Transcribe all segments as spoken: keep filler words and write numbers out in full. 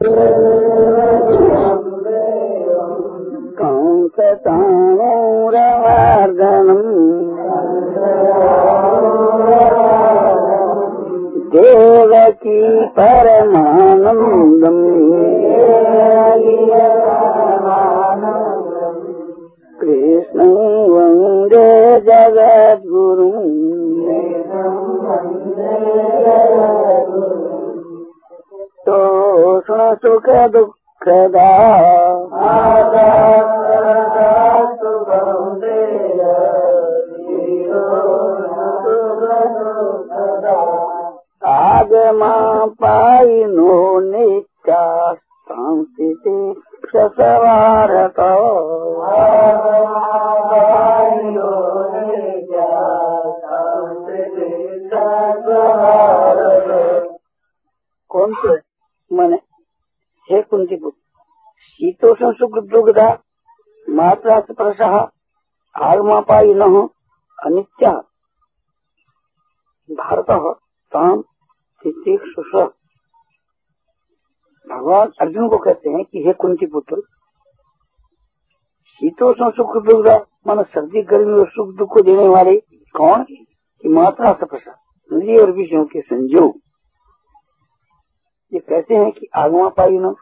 कंसताणूरवर्धनम् देवकी परमानन्दम् कृष्णं वन्दे जगद्गुरुम् तोष्ण सुख दुःखदा आगमा पायिनो नित्या संस्थिति सवारत कौन से मन हे कुंती पुत्र शीतोष्ण सुख दुग्धा मात्रा स्पर्शः आगमापायिनः अनित्या भारतः ताम तितिक्षुष। भगवान अर्जुन को कहते हैं कि हे कुंती पुत्र शीतोष्ण सुख दुग्धा मन सर्दी गर्मी और सुख दुख को देने वाले कौन कि मात्रा स्पर्शा इंद्रिय और विषयों के संयोग ये कहते हैं कि आगमापायी न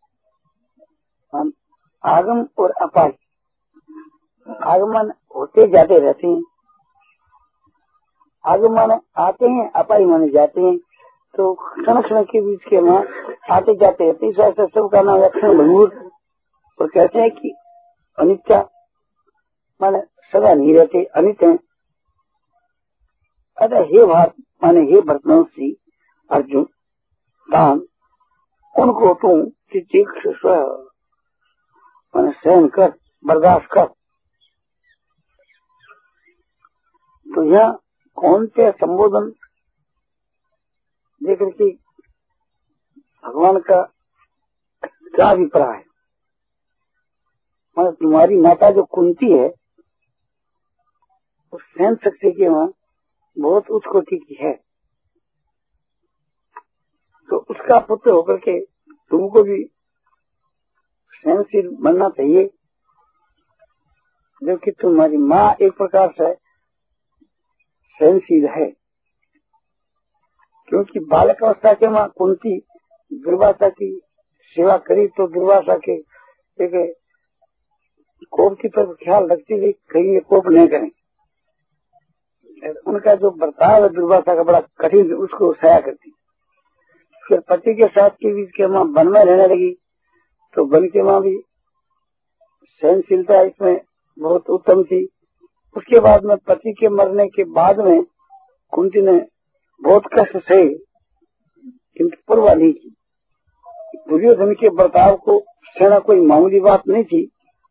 आगम और अपाय आगमन होते जाते रहते हैं। आगमन आते हैं अपाय माने जाते हैं तो क्षण क्षण के बीच के वहाँ आते जाते रहते हैं। ऐसा सब का नाम क्षण भंगुर और कहते हैं कि अनित्या माने सदा नहीं रहते अनित है। अतः हे भारत माने हे भरतवंशी अर्जुन दान उनको तुम तितिक्षुष माने सहन कर बर्दाश्त कर। तो यह कौन से संबोधन देकर के भगवान का क्या अभिप्राय है। मतलब तुम्हारी माता जो कुंती है वो सहन शक्ति के वहाँ बहुत उच्च कोटि की है तो उसका पुत्र होकर के तुमको भी सहनशील बनना चाहिए जबकि तुम्हारी माँ एक प्रकार से सहनशील है क्योंकि बालक अवस्था के माँ कुंती दुर्वासा की सेवा करी तो दुर्वासा के एक कोप की तरफ ख्याल रखती हुई कहीं ये कोप नहीं करें। उनका जो बर्ताव है दुर्वासा का बड़ा कठिन उसको सहाया करती। फिर पति के साथ के बीच के माँ वन में रहने लगी तो वन के माँ भी सहनशीलता इसमें बहुत उत्तम थी। उसके बाद में पति के मरने के बाद में कुंती ने बहुत कष्ट सहे किंतु परवाह नहीं की। दुर्योधन के बर्ताव को सहना कोई मामूली बात नहीं थी।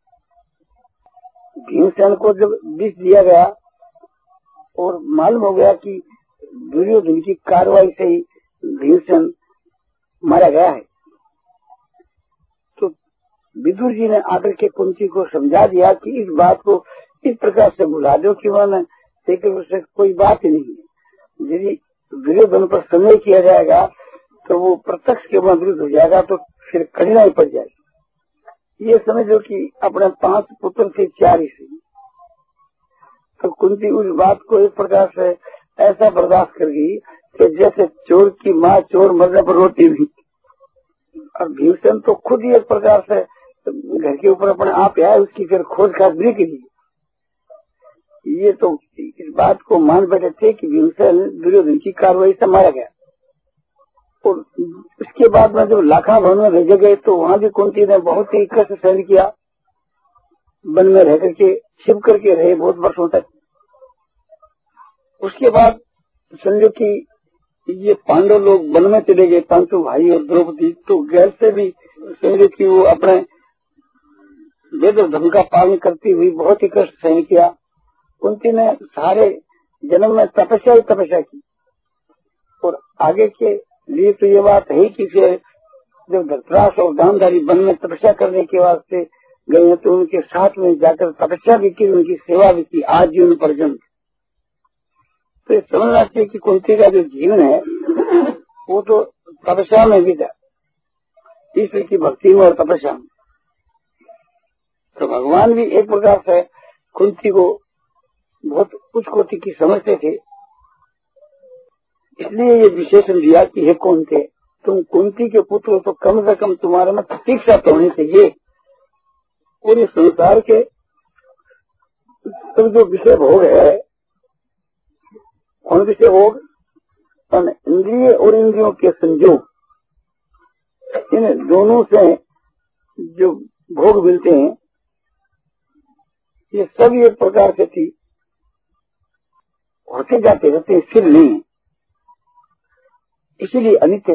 भीमसेन को जब विष दिया गया और मालूम हो गया कि दुर्योधन की कार्रवाई से ही भीमसेन मारा गया है तो विदुर जी ने आकर के कुंती को समझा दिया कि इस बात को इस प्रकार से भुला दो कि वह से कोई बात ही नहीं है। यदि दुर्योधन पर संदेह किया जाएगा तो वो प्रत्यक्ष के विरुद्ध हो जाएगा तो फिर कठिनाई पड़ जाएगी। ये समझो कि अपने पांच पुत्र थे चार ही से तो कुंती उस बात को एक प्रकार से ऐसा बर्दाश्त कर गई कि जैसे चोर की माँ चोर मरने पर रोती भी। और भीमसेन तो खुद ही एक प्रकार से घर के ऊपर अपने आप आए उसकी फिर खोज खाज नहीं की। ये तो इस बात को मान बैठे थे कि भीमसेन दुर्योधन की कार्रवाई से मारा गया। और उसके बाद में जब लाखा भवन में भेजे गए तो वहाँ भी कुंती ने बहुत ही कष्ट सहन किया। वन में रह करके छिप करके रहे बहुत वर्षों तक। उसके बाद समझो कि ये पांडव लोग वन में चले गए पांचों भाई और द्रौपदी तो गैर से भी समझो कि वो अपने वेद धर्म का पालन करती हुई बहुत ही कष्ट सहन किया। कुंती ने सारे जन्म में तपस्या ही तपस्या की और आगे के लिए तो ये बात है कि फिर जब धृतराष्ट्र और गांधारी वन में तपस्या करने के वास्ते गए तो उनके साथ में जाकर तपस्या भी की उनकी सेवा भी की आजीवन पर्यंत। तो ये समझना चाहिए कि कुंती का जो जीवन है वो तो तपस्या में भी था। ईश्वर की भक्ति में और तपस्या में। तो भगवान भी एक प्रकार से कुंती को बहुत उच्च कोटि की समझते थे, इसलिए ये विशेषण दिया कि हे कुंती, तुम कुंती के पुत्र हो तो कम से कम तुम्हारे में प्रतीक्षा तो होनी चाहिए। पूरे संसार के सब जो विषय भोग है, कौन विषय भोग, इंद्रिय और इंद्रियों के संयोग, इन दोनों से जो भोग मिलते हैं ये सब एक प्रकार से थी होते जाते रहते हैं, स्थिर नहीं है, इसीलिए अनित्य।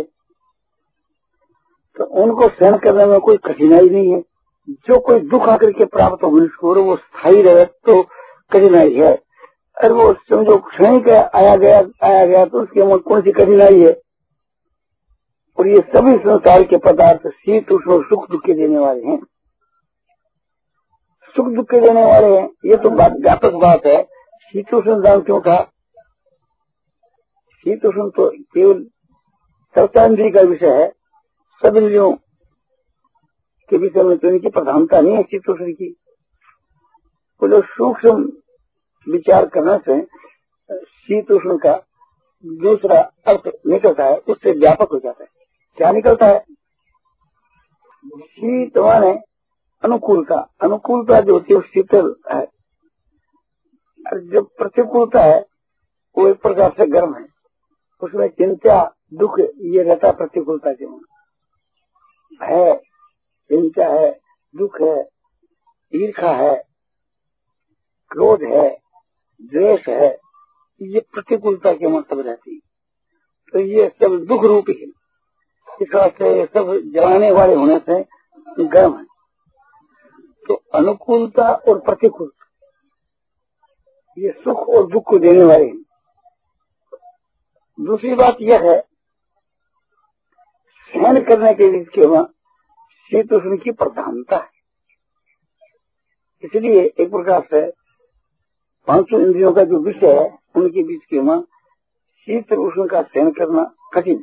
तो उनको सहन करने में कोई कठिनाई नहीं है। जो कोई दुख आकर के प्राप्त हो मनुष्य वो स्थायी रहे तो कठिनाई है, और वो समझो क्षणिक आया गया आया गया तो उसके में कौन सी कठिनाई है। और ये सभी संसार के पदार्थ शीत उष्ण और सुख दुख के देने वाले हैं, सुख दुख के देने वाले हैं, ये तो व्यापक बात है। शीत उष्ण दान क्यों कहा? शीत उष्ण तो केवल सप्तांद्री का विषय है, सब इंद्रियों के विषय में तो इनकी प्रधानता नहीं है शीत उष्ण की। तो जो सूक्ष्म विचार करने से शीत उष्ण का दूसरा अर्थ निकलता है, उससे व्यापक हो जाता है। क्या निकलता है? शीत माने अनुकूलता, अनुकूलता जो होती है वो शीतल है, और जो प्रतिकूलता है वो एक प्रकार से गर्म है, उसमें चिंता दुख ये रहता प्रतिकूलता के है, चिंता है, दुख है, ईर्ष्या है, क्रोध है, द्वेष है, ये प्रतिकूलता के मतलब रहती। तो ये सब दुख रूप है, इस वास्ते ये सब जलाने वाले होने से गर्म है। तो अनुकूलता और प्रतिकूलता ये सुख और दुख को देने वाले हैं। दूसरी बात यह है, सहन करने के लिए इसके वहां शीत उष्ण की प्रधानता है, इसलिए एक प्रकार से पांचों इंद्रियों का जो विषय है उनके बीच के वहां शीत उष्ण का सहन करना कठिन।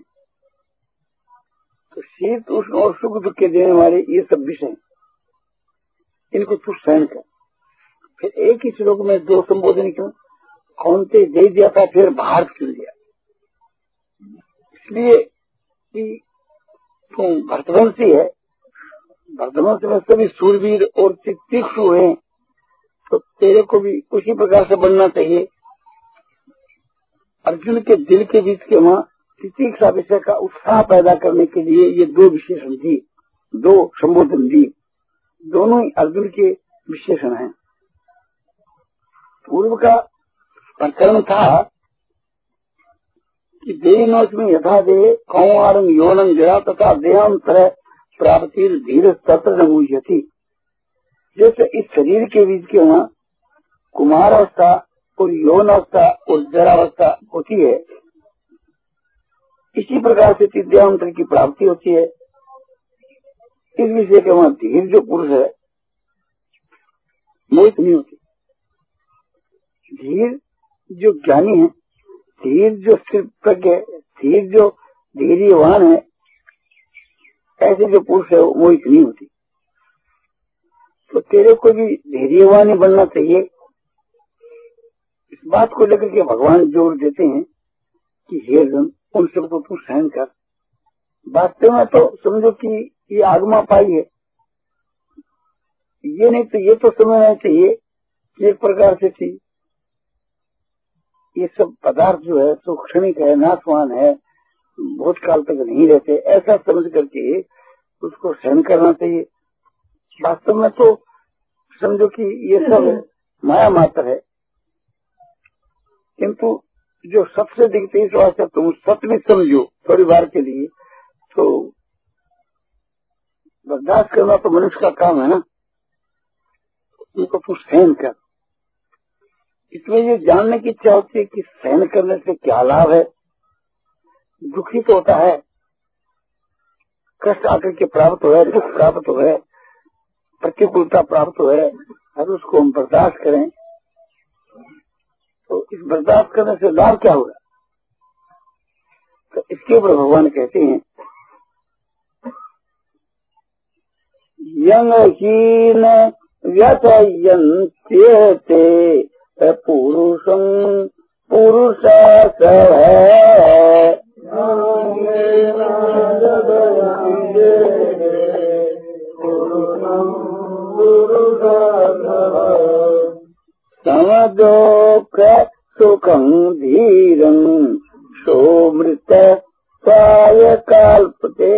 तो शीत उष्ण और सुख दुख के देने वाले ये सब विषय, इनको तू सहन कर। फिर एक ही श्लोक में दो संबोधन क्यों? कौनते दे दिया था, फिर भारत क्यों दिया? इसलिए कि तुम भरतवंशी है, भरतवंश में सभी सूरवीर और तीक्ष्ण हुए, तो तेरे को भी उसी प्रकार से बनना चाहिए। अर्जुन के दिल के बीच के वहां तीक्ष्ण विषय का उत्साह पैदा करने के लिए ये दो विशेषण दिए, दो संबोधन दिए, दोनों ही अर्जुन के विशेषण हैं। पूर्व का प्रकरण था कि देहिनोस्मिन् यथा देहे कौमारं यौनं जरा तथा देहांतर प्राप्ति धीर तत्र न मुह्यति। जैसे इस शरीर के बीच के वहाँ कुमार अवस्था और यौन अवस्था और जरावस्था होती है, इसी प्रकार से विद्यांतर की प्राप्ति होती है। इस विषय के वहाँ धीर जो पुरुष है मोहित नहीं होती। धीर जो ज्ञानी है, धीर जो स्थिर प्रज्ञ है, धीर जो धैर्यवान है, ऐसे जो पुरुष है वो मोहित नहीं होती। तो तेरे को भी धैर्यवान ही बनना चाहिए। इस बात को लेकर के भगवान जोर देते हैं कि हे अर्जुन, उन सबको तू सहन कर। वास्तव में तो समझो कि ये आगमा पाई है, ये नहीं तो ये तो समझना चाहिए कि एक प्रकार से थी ये सब पदार्थ जो है तो क्षणिक है, नाशवान है, बहुत काल तक नहीं रहते, ऐसा समझ करके उसको सहन करना चाहिए। वास्तव में तो समझो कि ये सब माया मात्र है, किंतु जो सबसे दिखते इस वास्ते तुम सत्य में समझो थोड़ी बार के लिए, तो बर्दाश्त करना तो मनुष्य का काम है ना, उनको तू सहन कर। इसमें ये जानने की इच्छा होती है कि सहन करने से क्या लाभ है। दुखी तो होता है, कष्ट आकर के प्राप्त हो है, दुख प्राप्त हो है, प्रतिकूलता प्राप्त हो है, और उसको हम बर्दाश्त करें तो इस बर्दाश्त करने से लाभ क्या होगा? तो इसके ऊपर भगवान कहते हैं यंगहीन व्यथयन्त्येते पुरुषं पुरुषासः समदोख सुखं धीरं सोमृत स्वाय कल्पते।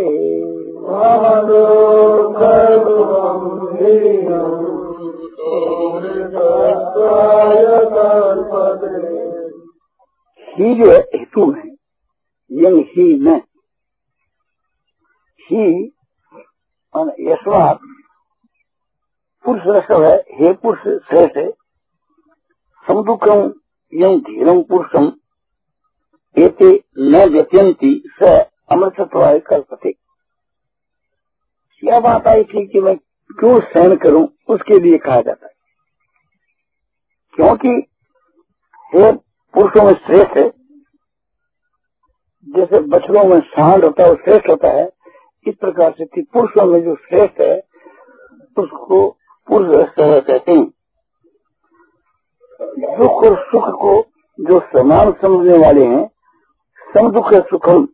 समदोख सुखं धीरं सोमृत स्वाय कल्पते। ही जो हेतु है, यंग ही न ही यशवाद पुरुष रसव है, हे पुरुष श्रेष्ठ है। समदुखम यं धीरम पुरुषम एते न व्यत्यंती स अमृतत्वाय कल्पते। क्या बात आई थी कि मैं क्यों सहन करूं, उसके लिए कहा जाता है, क्योंकि हे पुरुषों में श्रेष्ठ है। जैसे बछड़ों में सांड होता है वो श्रेष्ठ होता है, इस प्रकार से पुरुषों में जो श्रेष्ठ है उसको पुरुष कहते हैं। दुख और सुख को जो समान समझने वाले हैं, सम दुख सुखम,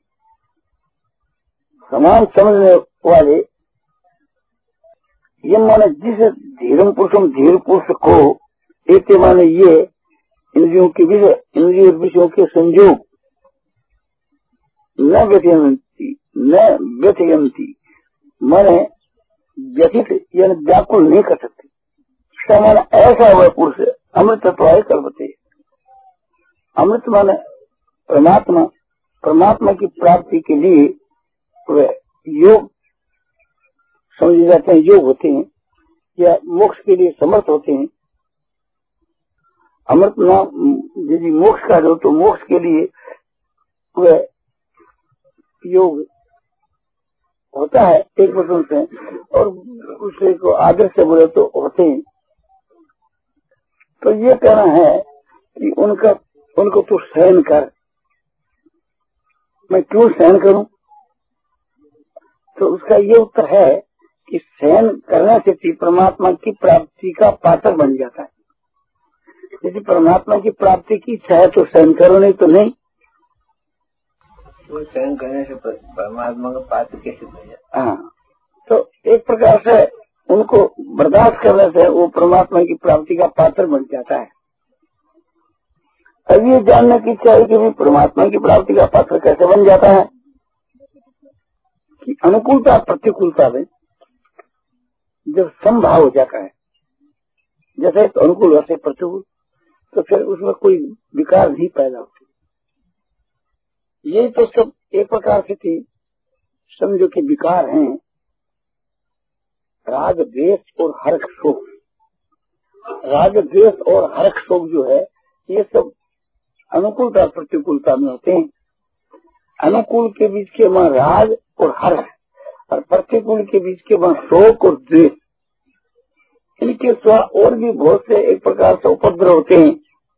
समान समझने वाले, ये माने जिस धीरम पुरुषम धीर पुरुष को एक माने ये इंद्रियों के विषय इंद्रिय विषयों के संयोग न व्यथयन्ति न व्यथयन्ति माने व्यथित यानी व्याकुल नहीं कर सकते। माना ऐसा हुआ पुरुष अमृतत्वाय कल्पते। अमृत माने परमात्मा, परमात्मा की प्राप्ति के लिए वे योग समझे जाते हैं, योग होते हैं या मोक्ष के लिए समर्थ होते हैं। अमृत नाम यदि मोक्ष का जो तो मोक्ष के लिए वे योग होता है एक वचन से, और उससे को आदर से बोले तो होते हैं। तो ये कहना है कि उनका उनको तू सहन कर। मैं क्यों सहन करूं? तो उसका ये उत्तर है कि सहन करने से परमात्मा की प्राप्ति का पात्र बन जाता है। यदि परमात्मा की प्राप्ति की इच्छा है तो सहन करो, नहीं तो नहीं। वो सहन करने से परमात्मा का पात्र कैसे बन जाता? हाँ, तो एक प्रकार से उनको बर्दाश्त करने से वो परमात्मा की प्राप्ति का पात्र बन जाता है। अब ये जानने की इच्छा है कि भी परमात्मा की प्राप्ति का पात्र कैसे बन जाता है, कि अनुकूलता प्रतिकूलता में जब समभाव हो जाता है, जैसे तो अनुकूल वैसे प्रतिकूल, तो फिर उसमें कोई विकार नहीं पैदा होती। ये तो सब एक प्रकार से थी समझो कि विकार हैं, राग द्वेष और हर्ष शोक। राग द्वेष और हर्ष शोक जो है ये सब अनुकूलता प्रतिकूलता में होते हैं। अनुकूल के बीच के वहाँ राग और हर्ष, और प्रतिकूल के बीच के वहाँ शोक और द्वेष। इनके सिवा और भी बहुत से एक प्रकार से उपद्रव होते हैं।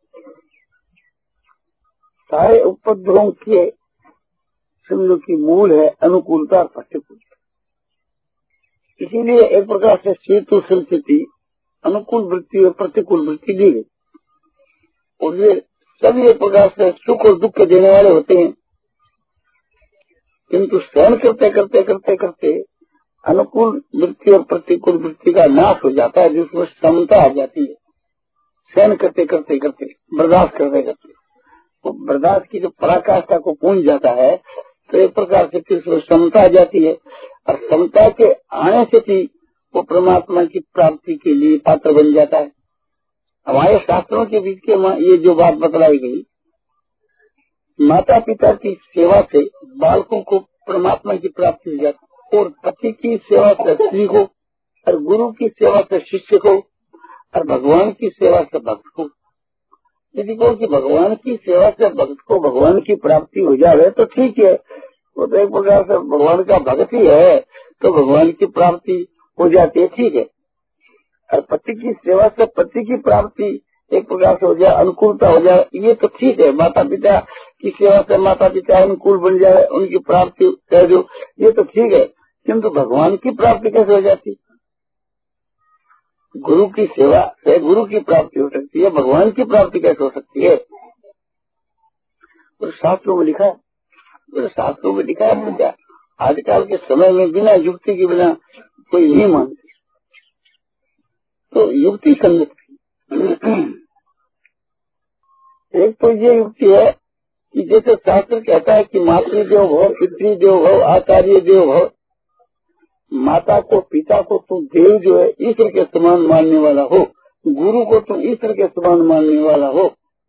सारे उपद्रवों के समझो की मूल है अनुकूलता और प्रतिकूलता। इसीलिए एक प्रकार से शीतु स्थिति अनुकूल वृत्ति और प्रतिकूल वृत्ति दी गई, और ये सभी एक प्रकार से सुख और दुख देने वाले होते हैं। किंतु सहन करते करते करते करते अनुकूल वृत्ति और प्रतिकूल वृत्ति का नाश हो जाता है, जिसमें समता आ जाती है। सहन करते करते करते बर्दाश्त करते करते तो बर्दाश्त की जो पराकाष्ठा को पहुंच जाता है, तो एक प्रकार से फिर उसमें समता आ जाती है, और समता के आने से भी वो परमात्मा की प्राप्ति के लिए पात्र बन जाता है। हमारे शास्त्रों के बीच के ये जो बात बतलाई गई, माता पिता की सेवा से बालकों को परमात्मा की प्राप्ति हो जाती, और पति की सेवा से स्त्री को, और गुरु की सेवा से शिष्य को, और भगवान की सेवा से भक्त को। यदि कहो कि भगवान की सेवा से भक्त को भगवान की प्राप्ति हो जाए तो ठीक है, वो तो एक प्रकार से भगवान का भक्त ही है, तो भगवान की प्राप्ति हो जाती है, ठीक है। और पति की सेवा से पति की प्राप्ति एक प्रकार से हो जाए, अनुकूलता हो जाए, ये तो ठीक है। माता पिता की सेवा से माता पिता अनुकूल बन जाए, उनकी प्राप्ति कह दो, ये तो ठीक है। किंतु भगवान की प्राप्ति कैसे हो जाती? गुरु की सेवा से गुरु की प्राप्ति हो सकती है, भगवान की प्राप्ति कैसे हो सकती है? और शास्त्रों में लिखा है, और शास्त्रों में लिखा है क्या आजकल के समय में बिना युक्ति के बिना कोई नहीं मानते, तो युक्ति संगत एक तो ये युक्ति है कि जैसे शास्त्र कहता है कि मातृदेव भव, पितृदेव भव, आचार्य देव भव, माता को पिता को तुम देव जो है ईश्वर के समान मानने वाला हो, गुरु को तुम ईश्वर के समान मानने वाला हो,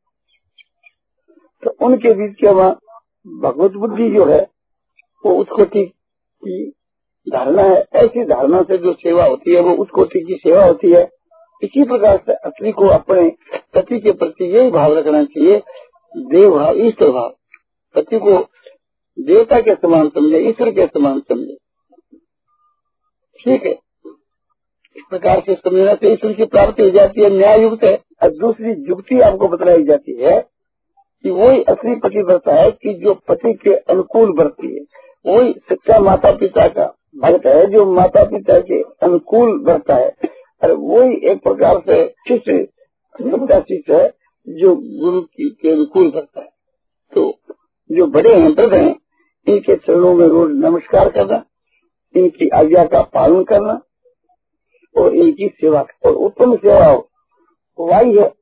तो उनके बीच के वहाँ भगवत बुद्धि जो है वो उस कोटि की धारणा है। ऐसी धारणा से जो सेवा होती है वो उस कोटि की सेवा होती है। इसी प्रकार से असली को अपने पति के प्रति यही भाव रखना चाहिए, देव भाव, ईश्वर भाव। पति को देवता के समान समझे, ईश्वर के समान समझे, ठीक है। इस प्रकार से समझना से ईश्वर की प्राप्ति हो जाती है, न्याय युक्त है। और दूसरी युक्ति आपको बतलाई जाती है कि वही असली पति बरता है कि जो पति के अनुकूल बरती है, वही सच्चा माता पिता का भक्त है जो माता पिता के अनुकूल बरता है। और वही एक प्रकार से शिष्य सच्चा शिष्य है जो गुरु की के अनुकूल बरता है। तो जो बड़े हैं वृद्ध हैं, इनके चरणों में रोज नमस्कार करना, इनकी आज्ञा का पालन करना और इनकी सेवा, और उत्तम सेवा हो वही है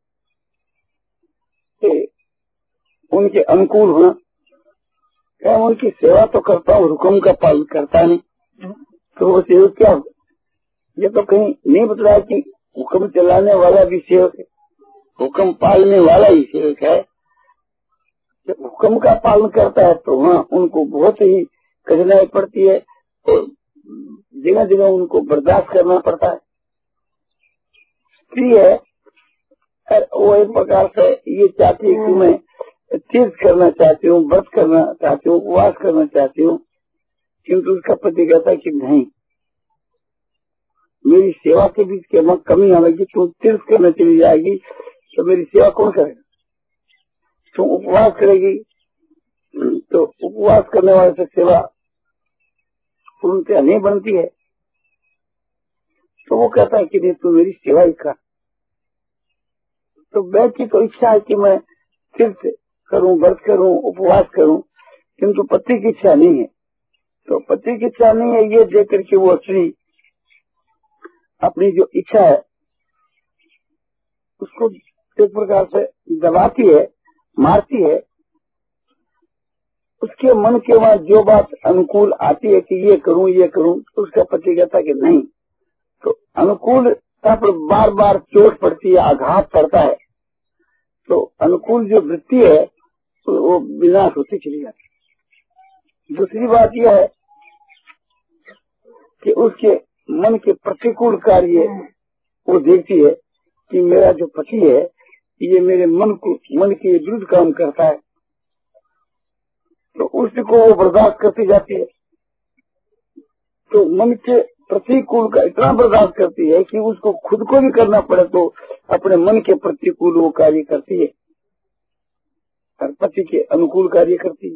कि उनके अनुकूल होना। क्या उनकी सेवा तो करता हूँ, हुक्म का पालन करता नहीं, तो वो सेवक क्या हो? ये तो कहीं नहीं बतलाया कि हुक्म चलाने वाला भी सेवक है, हुक्म पालने वाला ही सेवक है। जब हुक्म का पालन करता है तो वहाँ उनको बहुत ही कठिनाई पड़ती है और जगह जगह उनको बर्दाश्त करना पड़ता है। स्त्री है वो एक प्रकार से ये चाहती है कि मैं तीर्थ करना चाहती हूँ, व्रत करना चाहती हूँ, उपवास करना चाहती हूँ, किंतु उसका पति कहता है कि नहीं, मेरी सेवा के बीच के वहाँ कमी आएगी, तू तीर्थ करने चली जाएगी तो मेरी सेवा कौन करेगा? तुम उपवास करेगी तो उपवास करने वाले से सेवा पूर्णतः नहीं बनती है। तो वो कहता है कि नहीं, तू मेरी सेवा ही कर। तो मैं की तो इच्छा है कि मैं तीर्थ करूं, व्रत करूं, उपवास करूं, किंतु पति की इच्छा नहीं है। तो पति की इच्छा नहीं है ये देख करके वो स्त्री अपनी जो इच्छा है उसको एक प्रकार से दबाती है, मारती है। उसके मन के वहां जो बात अनुकूल आती है कि ये करूं ये करूं, तो उसका पति कहता है कि नहीं। तो अनुकूलता पर बार बार चोट पड़ती है, आघात पड़ता है, तो अनुकूल जो वृत्ति है तो वो विनाश होती चली जाती है। दूसरी बात यह है कि उसके मन के प्रतिकूल कार्य वो देखती है कि मेरा जो पति है ये मेरे मन को मन के विरुद्ध काम करता है, तो उसको वो बर्दाश्त करती जाती है। तो मन के प्रतिकूल का इतना बर्दाश्त करती है कि उसको खुद को भी करना पड़े तो अपने मन के प्रतिकूल वो कार्य करती है और पति के अनुकूल कार्य करती है।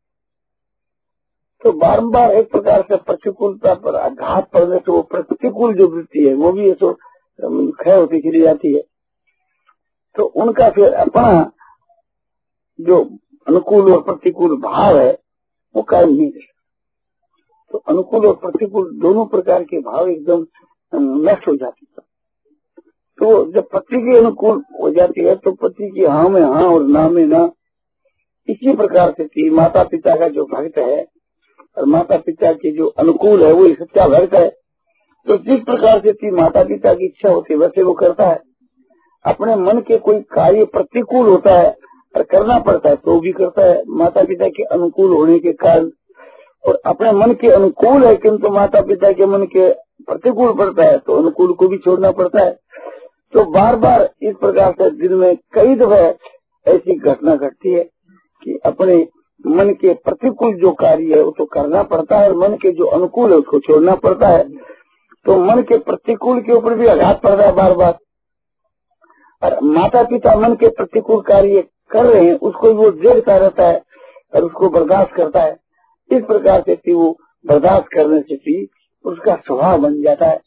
तो बारंबार एक प्रकार से प्रतिकूलता पर आघात पड़ने से वो प्रतिकूल जो वृत्ति है वो भी तो क्षय होती चली जाती है। तो उनका फिर अपना जो अनुकूल और प्रतिकूल भाव है वो कायम नहीं रहता। तो अनुकूल और प्रतिकूल दोनों प्रकार के भाव एकदम नष्ट हो जाते हैं। तो जब पति के अनुकूल हो जाती है तो पति की हाँ में हाँ और ना में ना, इसी प्रकार से माता पिता का जो भक्त है और माता पिता के जो अनुकूल है वो सच्चा भक्त है। तो जिस प्रकार से माता पिता की इच्छा होती है वैसे वो करता है। अपने मन के कोई कार्य प्रतिकूल होता है और करना पड़ता है तो भी करता है माता पिता के अनुकूल होने के कारण, और अपने मन के अनुकूल है किंतु माता पिता के मन के प्रतिकूल पड़ता है तो अनुकूल को भी छोड़ना पड़ता है। तो बार बार इस प्रकार से दिन में कई दफे ऐसी घटना घटती है कि अपने मन के प्रतिकूल जो कार्य है वो तो करना पड़ता है और मन के जो अनुकूल है उसको छोड़ना पड़ता है। तो मन के प्रतिकूल के ऊपर भी आघात पड़ रहा है बार बार, और माता पिता मन के प्रतिकूल कार्य कर रहे हैं उसको वो देखता रहता है और उसको बर्दाश्त करता है। इस प्रकार से वो बर्दाश्त करने से भी उसका स्वभाव बन जाता है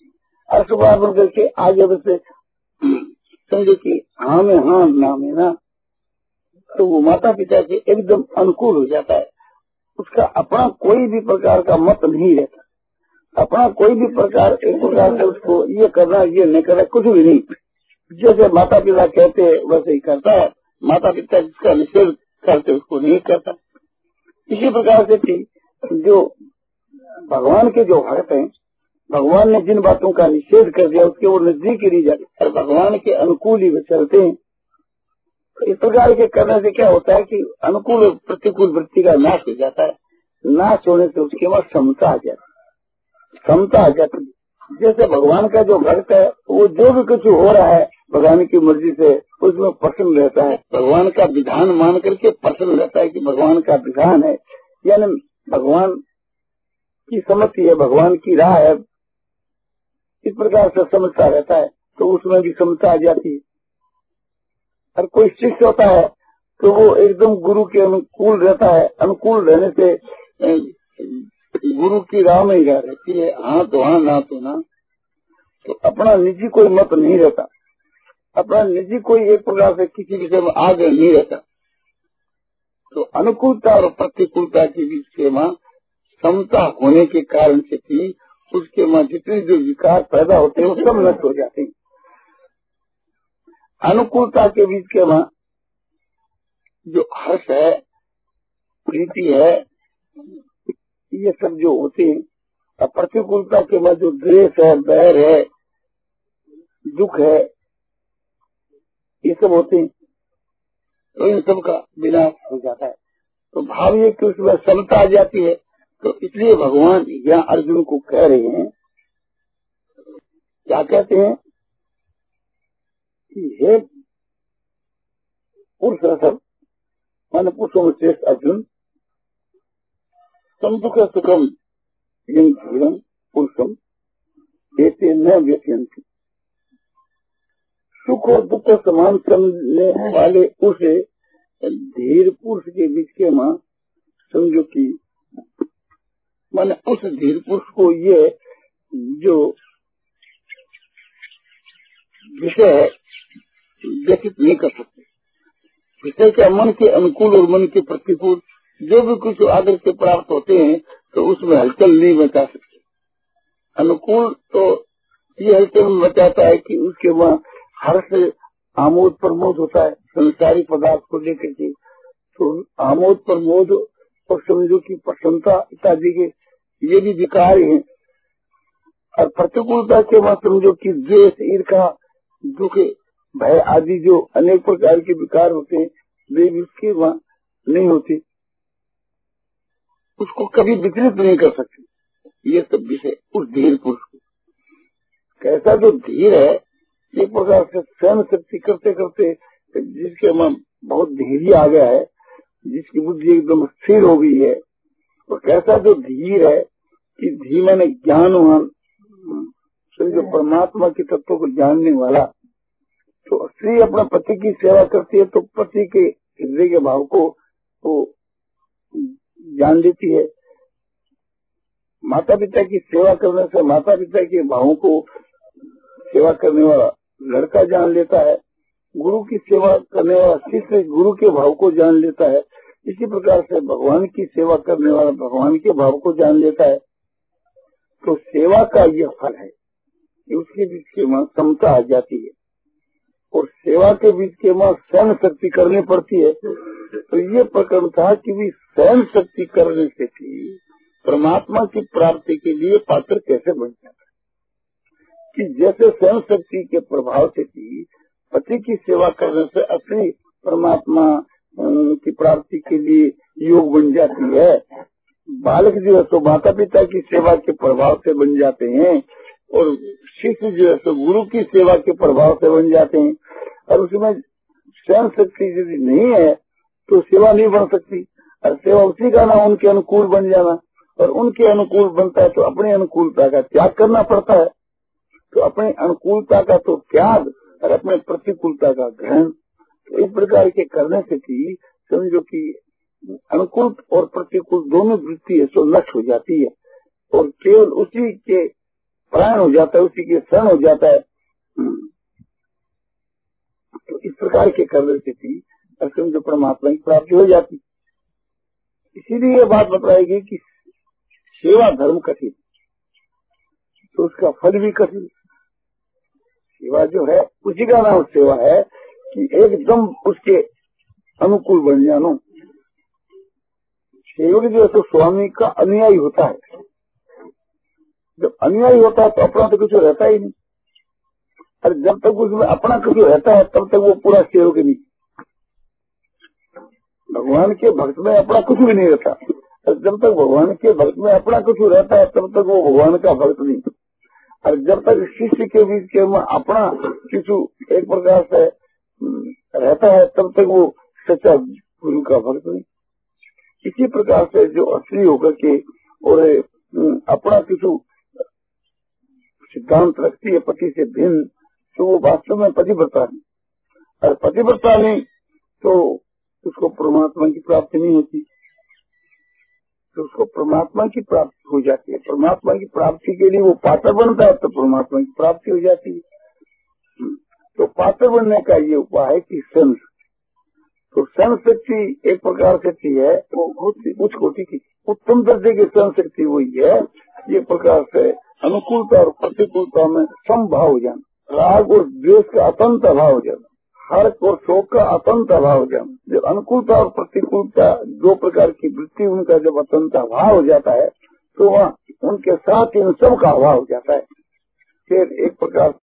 अर्शवार बन करके आगे वैसे समझो कि हाँ में हाँ ना में ना, तो वो माता पिता के एकदम अनुकूल हो जाता है। उसका अपना कोई भी प्रकार का मत नहीं रहता, अपना कोई भी प्रकार एक प्रकार से उसको ये करना ये नहीं करना कुछ भी नहीं। जैसे माता पिता कहते हैं वैसे ही करता है, माता पिता जिसका निषेध करते उसको नहीं करता। इसी प्रकार से थी जो भगवान के जो भक्त हैं, भगवान ने जिन बातों का निषेध कर दिया उसके वो नजदीक ही नहीं जाते और भगवान के अनुकूल ही वे चलते हैं। तो इस प्रकार के करने से क्या होता है कि अनुकूल और प्रतिकूल वृत्ति का नाश हो जाता है। नाश होने से उसके बाद समता आ जाती है, समता आ जाती है। जैसे भगवान का जो भक्त है वो जो भी कुछ हो रहा है भगवान की मर्जी से उसमें प्रसन्न रहता है, भगवान का विधान मान करके प्रसन्न रहता है कि भगवान का विधान है, यानी भगवान की सम्मति है, भगवान की राह है, इस प्रकार से समझता रहता है तो उसमें भी समता आ जाती है। और कोई शिष्य होता है तो वो एकदम गुरु के अनुकूल रहता है, अनुकूल रहने से गुरु की राह में ही रह रहती है, हाँ तो हाँ ना तो ना। तो अपना निजी कोई मत नहीं रहता, अपना निजी कोई एक प्रकार से किसी विषय में आगे नहीं रहता। तो अनुकूलता और प्रतिकूलता के बीच में समता होने के कारण से भी उसके में जितने जो विकार पैदा होते हैं वो सब नष्ट हो जाते हैं। अनुकूलता के बीच के में जो हर्ष है, प्रीति है, ये सब जो होते हैं, और प्रतिकूलता के बाद जो द्वेष है, बैर है, दुख है, ये सब होते हैं, तो इन सब का विनाश हो जाता है। तो भाव ये कि उसमें समता आ जाती है। तो इसलिए भगवान यहाँ अर्जुन को कह रहे हैं, क्या कहते हैं कि हे पुरुष रसम, माने पुरुषों में श्रेष्ठ अर्जुन, सम दुख सुखम यम धीरम पुरुषम एते न व्यथयन्ति। सुख और दुख समान समझने वाले उस धीर पुरुष के बीच के मां समझो कि माने उस धीर पुरुष को ये जो विषय व्यतीत नहीं कर सकते। विषय क्या, मन के अनुकूल और मन के प्रतिकूल जो भी कुछ आदर से प्राप्त होते हैं तो उसमें हलचल नहीं मचा सकते। अनुकूल तो ये हलचल मचाता है कि उसके वहाँ हर्ष आमोद प्रमोद होता है संसारी पदार्थ को लेकर के, तो आमोद प्रमोद और समझो की प्रसन्नता इत्यादि के ये भी विकार हैं। और प्रतिकूलता के बाद समझो कि द्वेष, ईर्ष्या, दुख, भय आदि जो अनेक प्रकार के विकार होते हैं वे भी उसके वहाँ नहीं होते, उसको कभी विचलित नहीं कर सकते। ये सब विषय उस धीर पुरुष को, कैसा जो धीर है एक प्रकार से सहन शक्ति करते करते जिसके मन बहुत धैर्य आ गया है, जिसकी बुद्धि एकदम स्थिर हो गई है, तो कैसा जो धीर है कि धी मैंने ज्ञानवान जो परमात्मा के तत्व को जानने वाला। तो स्त्री अपने पति की सेवा करती है तो पति के हृदय के भाव को वो जान लेती है। माता पिता की सेवा करने से माता पिता के भावों को सेवा करने वाला लड़का जान लेता है, गुरु की सेवा करने वाला शिष्य गुरु के भाव को जान लेता है। इसी प्रकार से भगवान की सेवा करने वाला भगवान के भाव को जान लेता है। तो सेवा का यह फल है कि उसके बीच के वहाँ समता आ जाती है और सेवा के बीच के वहाँ सहन शक्ति करनी पड़ती है। तो ये प्रकरण था कि भी सहन शक्ति करने से भी परमात्मा की प्राप्ति के लिए पात्र कैसे बन जाता है, कि जैसे सहन शक्ति के प्रभाव से भी पति की सेवा करने से अपनी परमात्मा की प्राप्ति के लिए योग बन जाती है। बालक जो है तो माता पिता की सेवा के प्रभाव से बन जाते हैं और शिष्य जो है तो गुरु की सेवा के प्रभाव से बन जाते हैं। और उसमें सहन शक्ति यदि नहीं है तो सेवा नहीं बन सकती, और सेवा उसी का नाम उनके अनुकूल बन जाना, और उनके अनुकूल बनता है तो अपनी अनुकूलता का त्याग करना पड़ता है। तो अपनी अनुकूलता का तो त्याग और अपने प्रतिकूलता का ग्रहण, तो इस प्रकार के करने से भी समझो कि अनुकूल और प्रतिकूल दोनों वृत्ति है सो नष्ट हो जाती है और केवल उसी के प्राण हो जाता है, उसी के शरण हो जाता है। तो इस प्रकार के करने से भी अर्जुन जो परमात्मा की प्राप्ति हो जाती। इसीलिए ये बात बताएगी कि सेवा धर्म कठिन, तो उसका फल भी कठिन। सेवा जो है उसी का नाम सेवा है कि एकदम उसके अनुकूल बन जानो। सेवक जो है तो स्वामी का अनुयायी होता है। जब अनुयायी होता है तो अपना तो कुछ रहता ही नहीं, और जब तक उसमें अपना कुछ रहता है तब तक वो पूरा सेवक नहीं। भगवान के भक्त में अपना कुछ भी नहीं रहता, और जब तक भगवान के भक्त में अपना कुछ रहता है तब तक वो भगवान का भक्त नहीं। और जब तक शिष्य के बीच के में अपना किसी एक प्रकार से रहता है तब तक वो सच्चा गुरु का भक्त नहीं। इसी प्रकार से जो असली होकर के और अपना किसी सिद्धांत रखती है पति से भिन्न, तो वो वास्तव में पतिव्रता नहीं। और पतिव्रता नहीं तो उसको परमात्मा की प्राप्ति नहीं होती, तो उसको परमात्मा की प्राप्ति हो जाती है। परमात्मा की प्राप्ति के लिए वो पात्र बनता है तो परमात्मा की प्राप्ति हो जाती है। तो पात्र बनने का ये उपाय है कि सन तो सन शक्ति एक प्रकार शक्ति है, वो बहुत उच्च कोटि की उत्तम दर्जे की सन शक्ति वही है। ये प्रकार से अनुकूलता और प्रतिकूलता में समभाव हो जाना, राग और द्वेष का अतंत अभाव हो जाना, हर्ष और शोक का अतंत अभाव हो जाना। जब अनुकूलता और प्रतिकूलता दो प्रकार की वृत्ति उनका जब अतंत अभाव हो जाता है तो वहाँ उनके साथ इन सब का अभाव हो जाता है। फिर एक प्रकार